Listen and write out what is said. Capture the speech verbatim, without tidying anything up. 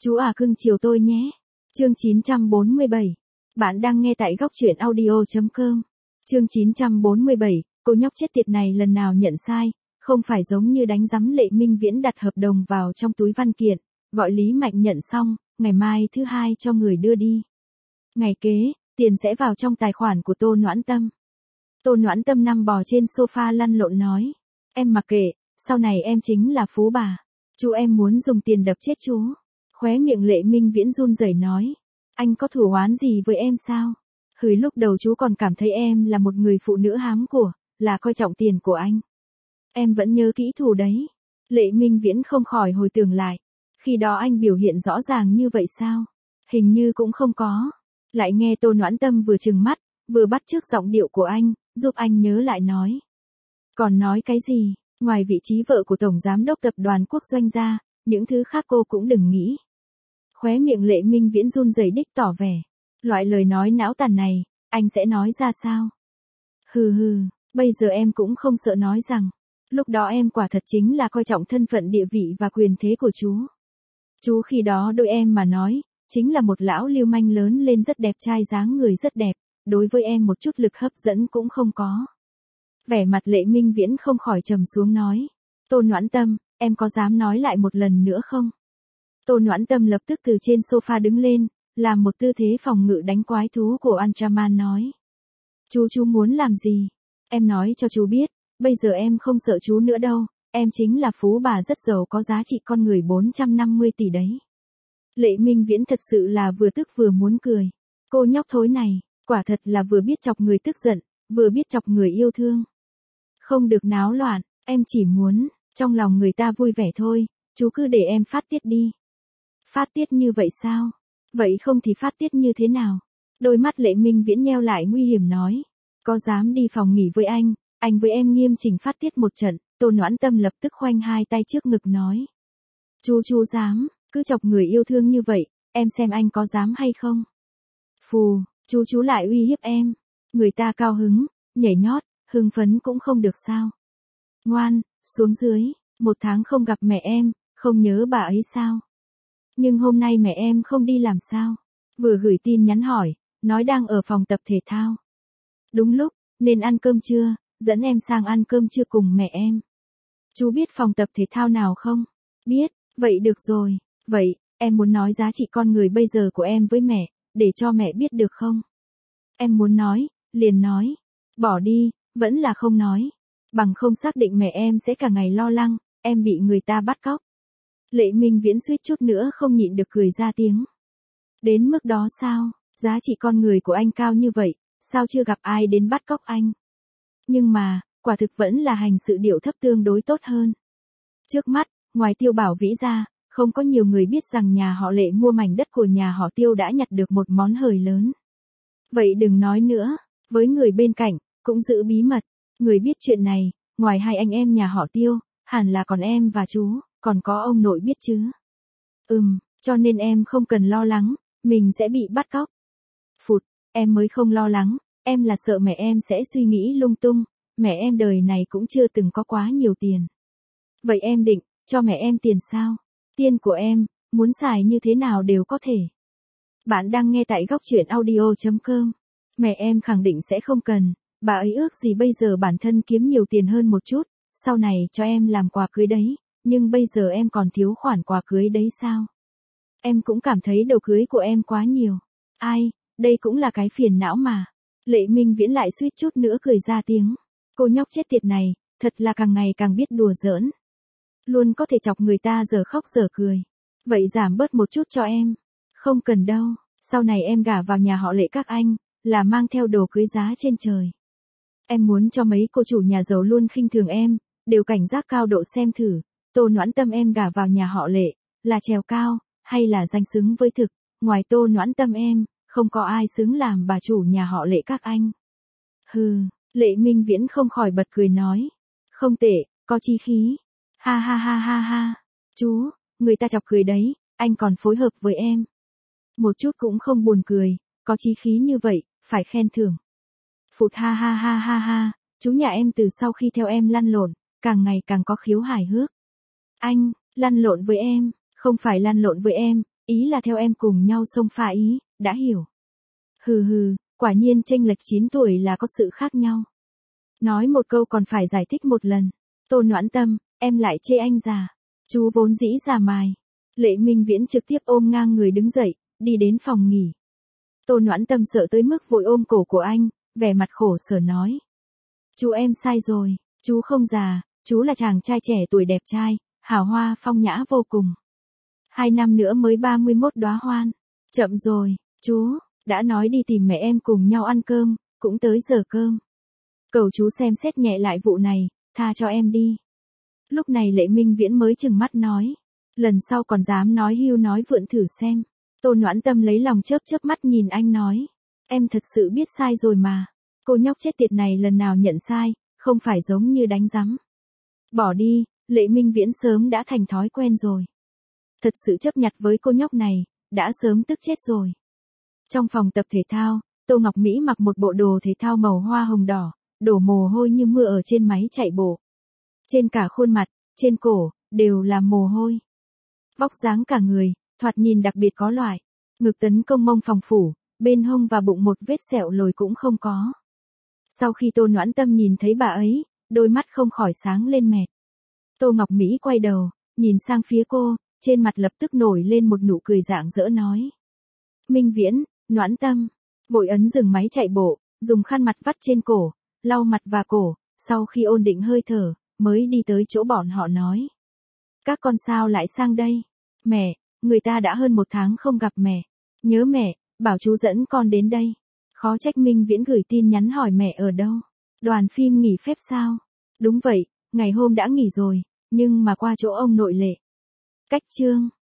Chú à cưng chiều tôi nhé. Chương chín trăm bốn mươi bảy. Bạn đang nghe tại góc truyện audio chấm com. Chương chín trăm bốn mươi bảy, cô nhóc chết tiệt này lần nào nhận sai, không phải giống như đánh rắm Lệ Minh Viễn đặt hợp đồng vào trong túi văn kiện, gọi Lý Mạnh nhận xong, ngày mai thứ hai cho người đưa đi. Ngày kế, tiền sẽ vào trong tài khoản của Tô Noãn Tâm. Tô Noãn Tâm nằm bò trên sofa lăn lộn nói, em mặc kệ, sau này em chính là phú bà. Chú em muốn dùng tiền đập chết chú. Khóe miệng Lệ Minh Viễn run rẩy nói, anh có thù oán gì với em sao? Hừ, lúc đầu chú còn cảm thấy em là một người phụ nữ hám của, là coi trọng tiền của anh. Em vẫn nhớ kỹ thù đấy. Lệ Minh Viễn không khỏi hồi tưởng lại. Khi đó anh biểu hiện rõ ràng như vậy sao? Hình như cũng không có. Lại nghe Tô Noãn Tâm vừa trừng mắt, vừa bắt chước giọng điệu của anh, giúp anh nhớ lại nói. Còn nói cái gì? Ngoài vị trí vợ của Tổng Giám đốc Tập đoàn Quốc Doanh ra, những thứ khác cô cũng đừng nghĩ. Khóe miệng Lệ Minh Viễn run rẩy đích tỏ vẻ. Loại lời nói não tàn này, anh sẽ nói ra sao? Hừ hừ, bây giờ em cũng không sợ nói rằng, lúc đó em quả thật chính là coi trọng thân phận địa vị và quyền thế của chú. Chú khi đó đôi em mà nói, chính là một lão lưu manh lớn lên rất đẹp trai, dáng người rất đẹp, đối với em một chút lực hấp dẫn cũng không có. Vẻ mặt Lệ Minh Viễn không khỏi trầm xuống nói, Tô Noãn Tâm, em có dám nói lại một lần nữa không? Tô Noãn Tâm lập tức từ trên sofa đứng lên, làm một tư thế phòng ngự đánh quái thú của Ultraman nói. Chú chú muốn làm gì? Em nói cho chú biết, bây giờ em không sợ chú nữa đâu, em chính là phú bà rất giàu có giá trị con người bốn trăm năm mươi tỷ đấy. Lệ Minh Viễn thật sự là vừa tức vừa muốn cười. Cô nhóc thối này, quả thật là vừa biết chọc người tức giận, vừa biết chọc người yêu thương. Không được náo loạn, em chỉ muốn, trong lòng người ta vui vẻ thôi, chú cứ để em phát tiết đi. Phát tiết như vậy sao? Vậy không thì phát tiết như thế nào? Đôi mắt Lệ Minh Viễn nheo lại nguy hiểm nói. Có dám đi phòng nghỉ với anh, anh với em nghiêm chỉnh phát tiết một trận. Tô Noãn Tâm lập tức khoanh hai tay trước ngực nói. Chú chú dám, cứ chọc người yêu thương như vậy, em xem anh có dám hay không? Phù, chú chú lại uy hiếp em. Người ta cao hứng, nhảy nhót, hưng phấn cũng không được sao? Ngoan, xuống dưới, một tháng không gặp mẹ em, không nhớ bà ấy sao? Nhưng hôm nay mẹ em không đi làm sao? Vừa gửi tin nhắn hỏi, nói đang ở phòng tập thể thao. Đúng lúc, nên ăn cơm trưa, dẫn em sang ăn cơm trưa cùng mẹ em. Chú biết phòng tập thể thao nào không? Biết, vậy được rồi, vậy, em muốn nói giá trị con người bây giờ của em với mẹ, để cho mẹ biết được không? Em muốn nói, liền nói. Bỏ đi, vẫn là không nói. Bằng không xác định mẹ em sẽ cả ngày lo lắng, em bị người ta bắt cóc. Lệ Minh Viễn suýt chút nữa không nhịn được cười ra tiếng. Đến mức đó sao? Giá trị con người của anh cao như vậy, sao chưa gặp ai đến bắt cóc anh? Nhưng mà, quả thực vẫn là hành sự điệu thấp tương đối tốt hơn. Trước mắt, ngoài Tiêu Bảo Vĩ ra, không có nhiều người biết rằng nhà họ Lệ mua mảnh đất của nhà họ Tiêu đã nhặt được một món hời lớn. Vậy đừng nói nữa, với người bên cạnh, cũng giữ bí mật. Người biết chuyện này, ngoài hai anh em nhà họ Tiêu, hẳn là còn em và chú, còn có ông nội biết chứ. Ừm, cho nên em không cần lo lắng, mình sẽ bị bắt cóc. Phụt, em mới không lo lắng, em là sợ mẹ em sẽ suy nghĩ lung tung, mẹ em đời này cũng chưa từng có quá nhiều tiền. Vậy em định, cho mẹ em tiền sao? Tiền của em, muốn xài như thế nào đều có thể. Bạn đang nghe tại góc truyện audio chấm com. Mẹ em khẳng định sẽ không cần, bà ấy ước gì bây giờ bản thân kiếm nhiều tiền hơn một chút, sau này cho em làm quà cưới đấy, nhưng bây giờ em còn thiếu khoản quà cưới đấy sao? Em cũng cảm thấy đồ cưới của em quá nhiều. Ai, đây cũng là cái phiền não mà. Lệ Minh Viễn lại suýt chút nữa cười ra tiếng. Cô nhóc chết tiệt này, thật là càng ngày càng biết đùa giỡn. Luôn có thể chọc người ta giờ khóc giờ cười. Vậy giảm bớt một chút cho em. Không cần đâu, sau này em gả vào nhà họ Lệ các anh, là mang theo đồ cưới giá trên trời. Em muốn cho mấy cô chủ nhà giàu luôn khinh thường em, đều cảnh giác cao độ xem thử, Tô Noãn Tâm em gả vào nhà họ Lệ, là trèo cao, hay là danh xứng với thực, ngoài Tô Noãn Tâm em, không có ai xứng làm bà chủ nhà họ Lệ các anh. Hừ, Lệ Minh Viễn không khỏi bật cười nói. Không tệ, có chí khí. Ha ha ha ha ha. Chú, người ta chọc cười đấy, anh còn phối hợp với em. Một chút cũng không buồn cười, có chí khí như vậy, phải khen thưởng. Phụt ha ha ha ha ha, chú nhà em từ sau khi theo em lăn lộn, càng ngày càng có khiếu hài hước. Anh, lăn lộn với em, không phải lăn lộn với em, Ý là theo em cùng nhau xông pha ý, đã hiểu. Hừ hừ, quả nhiên chênh lệch chín tuổi là có sự khác nhau. Nói một câu còn phải giải thích một lần. Tô Noãn Tâm, em lại chê anh già. Chú vốn dĩ già mài. Lệ Minh Viễn trực tiếp ôm ngang người đứng dậy, đi đến phòng nghỉ. Tô Noãn Tâm sợ tới mức vội ôm cổ của anh, vẻ mặt khổ sở nói. Chú em sai rồi, chú không già, chú là chàng trai trẻ tuổi đẹp trai, hào hoa phong nhã vô cùng. Hai năm nữa mới ba mươi mốt đóa hoan. Chậm rồi, chú, đã nói đi tìm mẹ em cùng nhau ăn cơm, cũng tới giờ cơm. Cầu chú xem xét nhẹ lại vụ này, tha cho em đi. Lúc này Lệ Minh Viễn mới chừng mắt nói. Lần sau còn dám nói hưu nói vượn thử xem. Tô Noãn Tâm lấy lòng chớp chớp mắt nhìn anh nói. Em thật sự biết sai rồi mà. Cô nhóc chết tiệt này lần nào nhận sai, không phải giống như đánh rắm. Bỏ đi, Lệ Minh Viễn sớm đã thành thói quen rồi. Thật sự chấp nhặt với cô nhóc này, đã sớm tức chết rồi. Trong phòng tập thể thao, Tô Ngọc Mỹ mặc một bộ đồ thể thao màu hoa hồng đỏ, đổ mồ hôi như mưa ở trên máy chạy bộ. Trên cả khuôn mặt, trên cổ, đều là mồ hôi. Vóc dáng cả người, thoạt nhìn đặc biệt có loại. Ngực tấn công mông phòng phủ, bên hông và bụng một vết sẹo lồi cũng không có. Sau khi Tô Noãn Tâm nhìn thấy bà ấy, đôi mắt không khỏi sáng lên mệt. Tô Ngọc Mỹ quay đầu, nhìn sang phía cô, trên mặt lập tức nổi lên một nụ cười rạng rỡ nói. Minh Viễn, Noãn Tâm, vội ấn dừng máy chạy bộ, dùng khăn mặt vắt trên cổ, lau mặt và cổ, sau khi ổn định hơi thở, mới đi tới chỗ bọn họ nói. Các con sao lại sang đây? Mẹ, người ta đã hơn một tháng không gặp mẹ. Nhớ mẹ, bảo chú dẫn con đến đây. Khó trách Minh Viễn gửi tin nhắn hỏi mẹ ở đâu. Đoàn phim nghỉ phép sao? Đúng vậy, ngày hôm đã nghỉ rồi, nhưng mà qua chỗ ông nội Lệ. Cách chương.